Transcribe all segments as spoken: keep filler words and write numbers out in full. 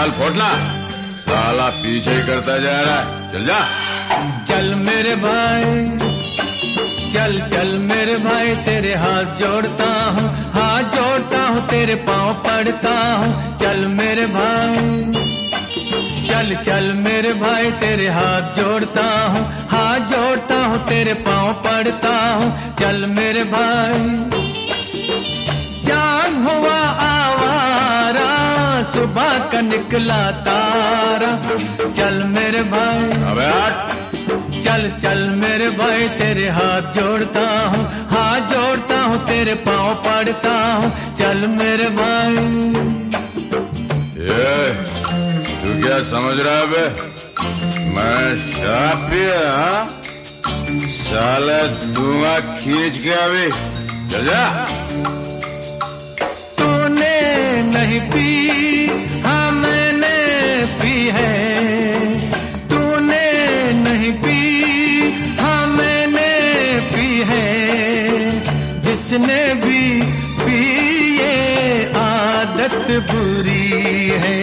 चल फोटला, साला पीछे ही करता जा रहा है, चल जा। चल मेरे भाई, चल चल मेरे भाई, तेरे हाथ जोड़ता हूँ, हाथ जोड़ता हूँ, तेरे पाँव पड़ता हूँ। चल मेरे भाई, चल चल मेरे भाई, तेरे हाथ जोड़ता हूँ, हाथ जोड़ता हूँ, तेरे पाँव पड़ता हूँ। चल मेरे भाई, चांद हुआ आवारा, सुबह का निकला तारा। चल मेरे भाई, अबे हट। चल चल मेरे भाई, तेरे हाथ जोड़ता हूँ, हाथ जोड़ता हूँ, तेरे पाँव पड़ता हूँ। चल मेरे भाई। ये तू क्या समझ रहा है बे? मैं शराब पिया, हाँ? साले दूंगा खींच के अभी, चल जा। तूने नहीं पी, हाँ मैंने पी है। तूने नहीं पी, हाँ मैंने पी है। जिसने भी पी ये आदत बुरी है।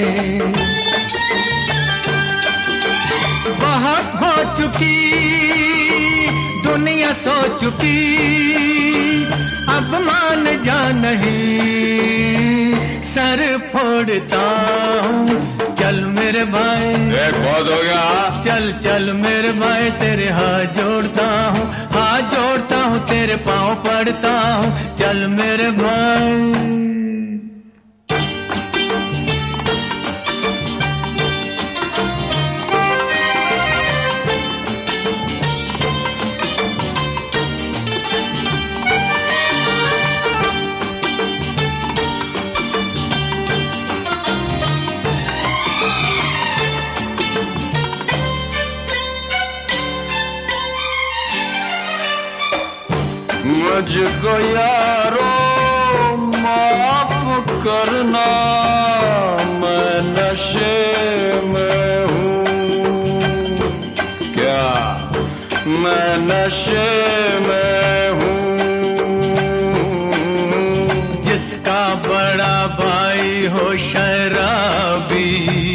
बहुत हो चुकी दुनिया, सो चुकी, अब मान जा नहीं, सर फोड़ता हूँ। चल मेरे भाई, एक बहुत हो गया। चल चल मेरे भाई, तेरे हाथ जोड़ता हूँ, हाथ जोड़ता हूँ, तेरे पाँव पड़ता हूँ। चल मेरे भाई। मुझको यारो माफ करना, मैं नशे में हूँ। क्या मैं नशे में हूँ? जिसका बड़ा भाई हो शराबी,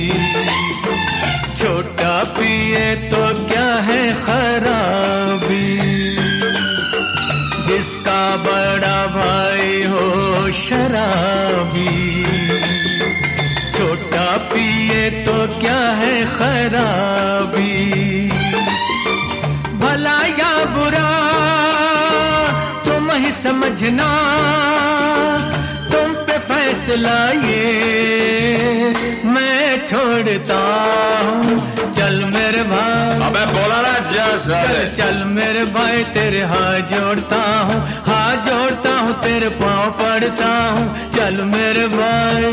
छोटा पिए तो क्या है खराबी। जिसका बड़ा भाई हो शराबी, छोटा पिए तो क्या है खराबी। भला या बुरा तुम ही समझना, तुम पे फैसला ये मैं छोड़ता हूँ। चल मेरे भाई, अबे बोला ना चल चल मेरे भाई, तेरे हाथ जोड़ता हूँ, हाथ जोड़ता हूँ, तेरे पाँव पड़ता हूँ। चल मेरे भाई।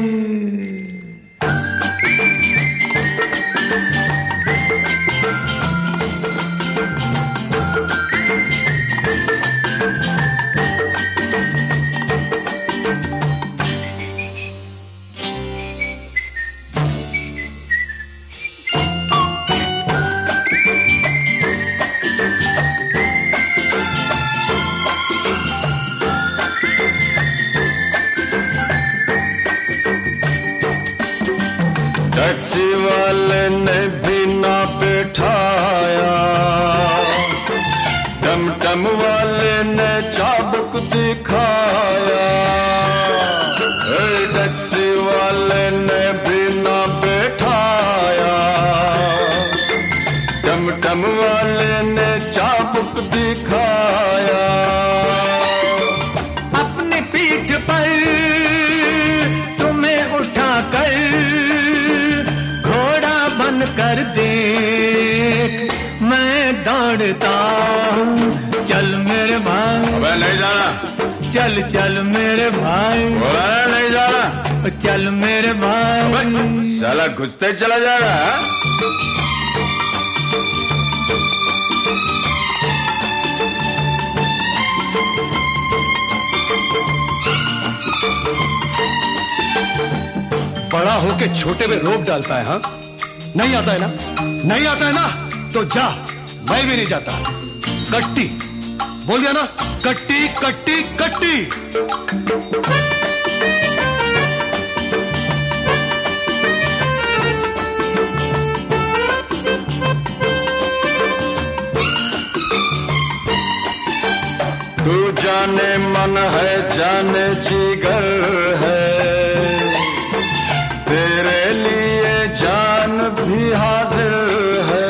टैक्सी वाले ने भी ना बैठाया, टमटम वाले ने चाबुक दिखाया। टैक्सी वाले ने भी ना बैठाया, टमटम वाले ने चाबुक दिखाया। अपनी पीठ पर तुम्हें उठाकर कर देख मैं दौड़ता हूँ। चल मेरे भाई, अबे नहीं जाना। चल चल मेरे भाई, नहीं जाना। चल मेरे भाई, साला घुसते चला जाएगा। बड़ा होके छोटे में रोक डालता है। हाँ नहीं आता है ना, नहीं आता है ना तो जा, मैं भी नहीं जाता। कट्टी बोल दिया ना, कट्टी कट्टी कट्टी। जाने मन है जाने जिगर है, तेरे लिए जान भी हाजिर है।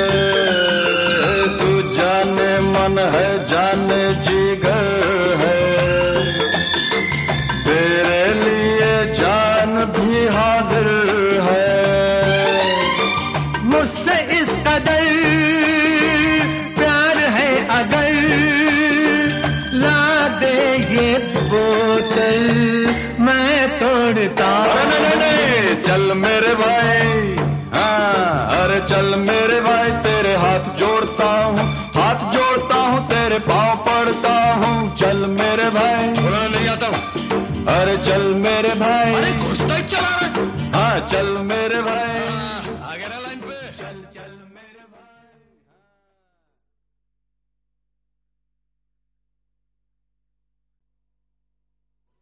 तू जाने मन है जाने जिगर है, तेरे लिए जान भी हाजिर है। मुझसे इस कदर प्यार है अगर, ला दे ये बोतल मैं तोड़ता। अरे नहीं नहीं चल मेरे भाई, हाँ अरे चल मेरे भाई, तेरे हाथ जोड़ता हूँ, हाथ जोड़ता हूँ, तेरे पाँव पड़ता हूँ। चल मेरे भाई, बोला नहीं आता हूँ। अरे चल मेरे भाई, अरे घुसता ही चला रहा है। हाँ चल मेरे भाई।